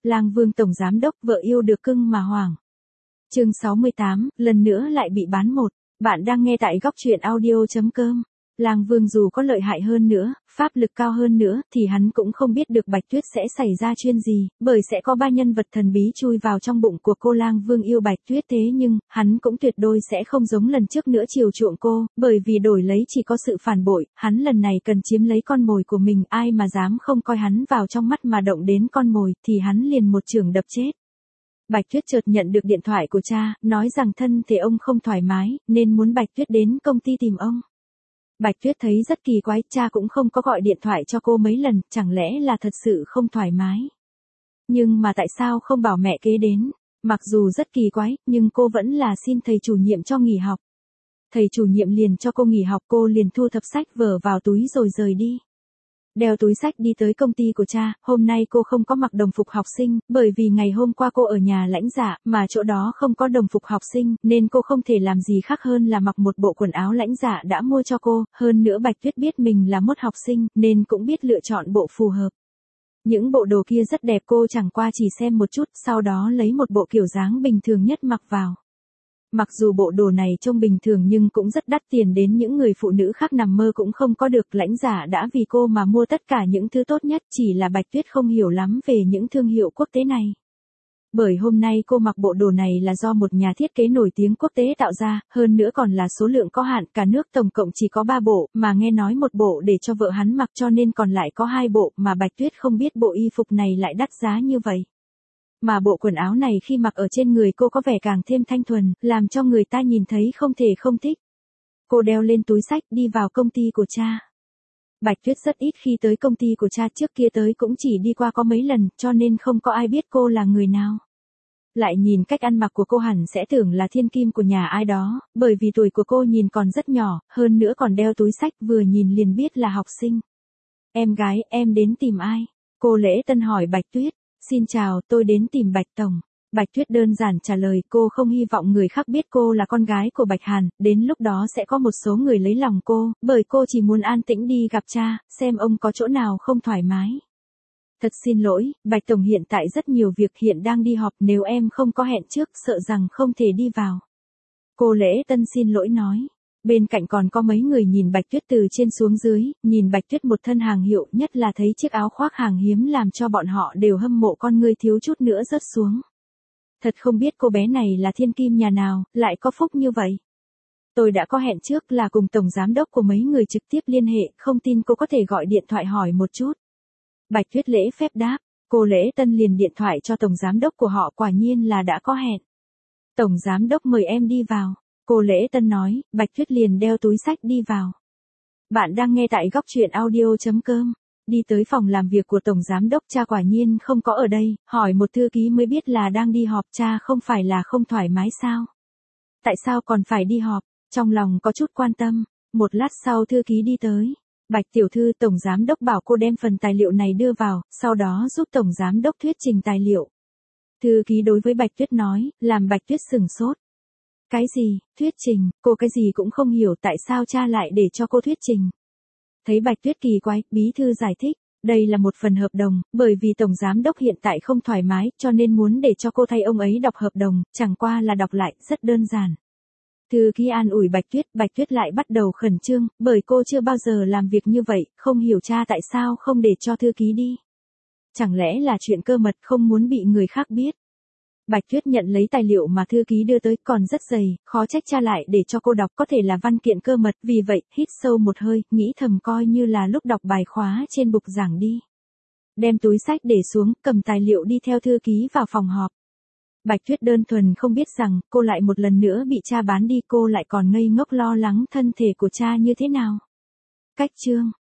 Lang Vương tổng giám đốc vợ yêu được cưng mà hoảng. Chương 68, lần nữa lại bị bán một. Bạn đang nghe tại góc truyện audio.com. Lang Vương dù có lợi hại hơn nữa, pháp lực cao hơn nữa, thì hắn cũng không biết được Bạch Tuyết sẽ xảy ra chuyện gì, bởi sẽ có ba nhân vật thần bí chui vào trong bụng của cô. Lang Vương yêu Bạch Tuyết, thế nhưng, hắn cũng tuyệt đối sẽ không giống lần trước nữa chiều chuộng cô, bởi vì đổi lấy chỉ có sự phản bội, hắn lần này cần chiếm lấy con mồi của mình, ai mà dám không coi hắn vào trong mắt mà động đến con mồi, thì hắn liền một chưởng đập chết. Bạch Tuyết chợt nhận được điện thoại của cha, nói rằng thân thể ông không thoải mái, nên muốn Bạch Tuyết đến công ty tìm ông. Bạch Tuyết thấy rất kỳ quái, cha cũng không có gọi điện thoại cho cô mấy lần, chẳng lẽ là thật sự không thoải mái. Nhưng mà tại sao không bảo mẹ kế đến? Mặc dù rất kỳ quái, nhưng cô vẫn là xin thầy chủ nhiệm cho nghỉ học. Thầy chủ nhiệm liền cho cô nghỉ học, cô liền thu thập sách vở vào túi rồi rời đi. Đeo túi sách đi tới công ty của cha, hôm nay cô không có mặc đồng phục học sinh, bởi vì ngày hôm qua cô ở nhà lãnh dạ, mà chỗ đó không có đồng phục học sinh, nên cô không thể làm gì khác hơn là mặc một bộ quần áo lãnh dạ đã mua cho cô, hơn nữa Bạch Tuyết biết mình là một học sinh, nên cũng biết lựa chọn bộ phù hợp. Những bộ đồ kia rất đẹp, cô chẳng qua chỉ xem một chút, sau đó lấy một bộ kiểu dáng bình thường nhất mặc vào. Mặc dù bộ đồ này trông bình thường nhưng cũng rất đắt tiền, đến những người phụ nữ khác nằm mơ cũng không có được. Lãnh giả đã vì cô mà mua tất cả những thứ tốt nhất, chỉ là Bạch Tuyết không hiểu lắm về những thương hiệu quốc tế này. Bởi hôm nay cô mặc bộ đồ này là do một nhà thiết kế nổi tiếng quốc tế tạo ra, hơn nữa còn là số lượng có hạn, cả nước tổng cộng chỉ có 3 bộ, mà nghe nói một bộ để cho vợ hắn mặc cho nên còn lại có 2 bộ, mà Bạch Tuyết không biết bộ y phục này lại đắt giá như vậy. Mà bộ quần áo này khi mặc ở trên người cô có vẻ càng thêm thanh thuần, làm cho người ta nhìn thấy không thể không thích. Cô đeo lên túi sách đi vào công ty của cha. Bạch Tuyết rất ít khi tới công ty của cha, trước kia tới cũng chỉ đi qua có mấy lần, cho nên không có ai biết cô là người nào. Lại nhìn cách ăn mặc của cô hẳn sẽ tưởng là thiên kim của nhà ai đó, bởi vì tuổi của cô nhìn còn rất nhỏ, hơn nữa còn đeo túi sách, vừa nhìn liền biết là học sinh. Em gái, em đến tìm ai? Cô Lễ Tân hỏi Bạch Tuyết. Xin chào, tôi đến tìm Bạch Tổng. Bạch Tuyết đơn giản trả lời, cô không hy vọng người khác biết cô là con gái của Bạch Hàn, đến lúc đó sẽ có một số người lấy lòng cô, bởi cô chỉ muốn an tĩnh đi gặp cha, xem ông có chỗ nào không thoải mái. Thật xin lỗi, Bạch Tổng hiện tại rất nhiều việc, hiện đang đi họp, nếu em không có hẹn trước sợ rằng không thể đi vào. Cô Lễ Tân xin lỗi nói. Bên cạnh còn có mấy người nhìn Bạch Tuyết từ trên xuống dưới, nhìn Bạch Tuyết một thân hàng hiệu, nhất là thấy chiếc áo khoác hàng hiếm làm cho bọn họ đều hâm mộ, con ngươi thiếu chút nữa rớt xuống. Thật không biết cô bé này là thiên kim nhà nào, lại có phúc như vậy. Tôi đã có hẹn trước là cùng tổng giám đốc của mấy người trực tiếp liên hệ, không tin cô có thể gọi điện thoại hỏi một chút. Bạch Tuyết lễ phép đáp, cô Lễ Tân liền điện thoại cho tổng giám đốc của họ, quả nhiên là đã có hẹn. Tổng giám đốc mời em đi vào. Cô Lễ Tân nói, Bạch Tuyết liền đeo túi sách đi vào. Bạn đang nghe tại góc truyện audio.com. Đi tới phòng làm việc của tổng giám đốc, cha quả nhiên không có ở đây, hỏi một thư ký mới biết là đang đi họp. Cha không phải là không thoải mái sao? Tại sao còn phải đi họp? Trong lòng có chút quan tâm. Một lát sau thư ký đi tới. Bạch tiểu thư, tổng giám đốc bảo cô đem phần tài liệu này đưa vào, sau đó giúp tổng giám đốc thuyết trình tài liệu. Thư ký đối với Bạch Tuyết nói, làm Bạch Tuyết sửng sốt. Cái gì, thuyết trình, cô cái gì cũng không hiểu, tại sao cha lại để cho cô thuyết trình. Thấy Bạch Tuyết kỳ quái, bí thư giải thích, đây là một phần hợp đồng, bởi vì tổng giám đốc hiện tại không thoải mái, cho nên muốn để cho cô thay ông ấy đọc hợp đồng, chẳng qua là đọc lại, rất đơn giản. Thư ký an ủi Bạch Tuyết lại bắt đầu khẩn trương, bởi cô chưa bao giờ làm việc như vậy, không hiểu cha tại sao không để cho thư ký đi. Chẳng lẽ là chuyện cơ mật không muốn bị người khác biết. Bạch Tuyết nhận lấy tài liệu mà thư ký đưa tới, còn rất dày, khó trách cha lại để cho cô đọc, có thể là văn kiện cơ mật, vì vậy, hít sâu một hơi, nghĩ thầm coi như là lúc đọc bài khóa trên bục giảng đi. Đem túi sách để xuống, cầm tài liệu đi theo thư ký vào phòng họp. Bạch Tuyết đơn thuần không biết rằng, cô lại một lần nữa bị cha bán đi, cô lại còn ngây ngốc lo lắng thân thể của cha như thế nào. Cách chương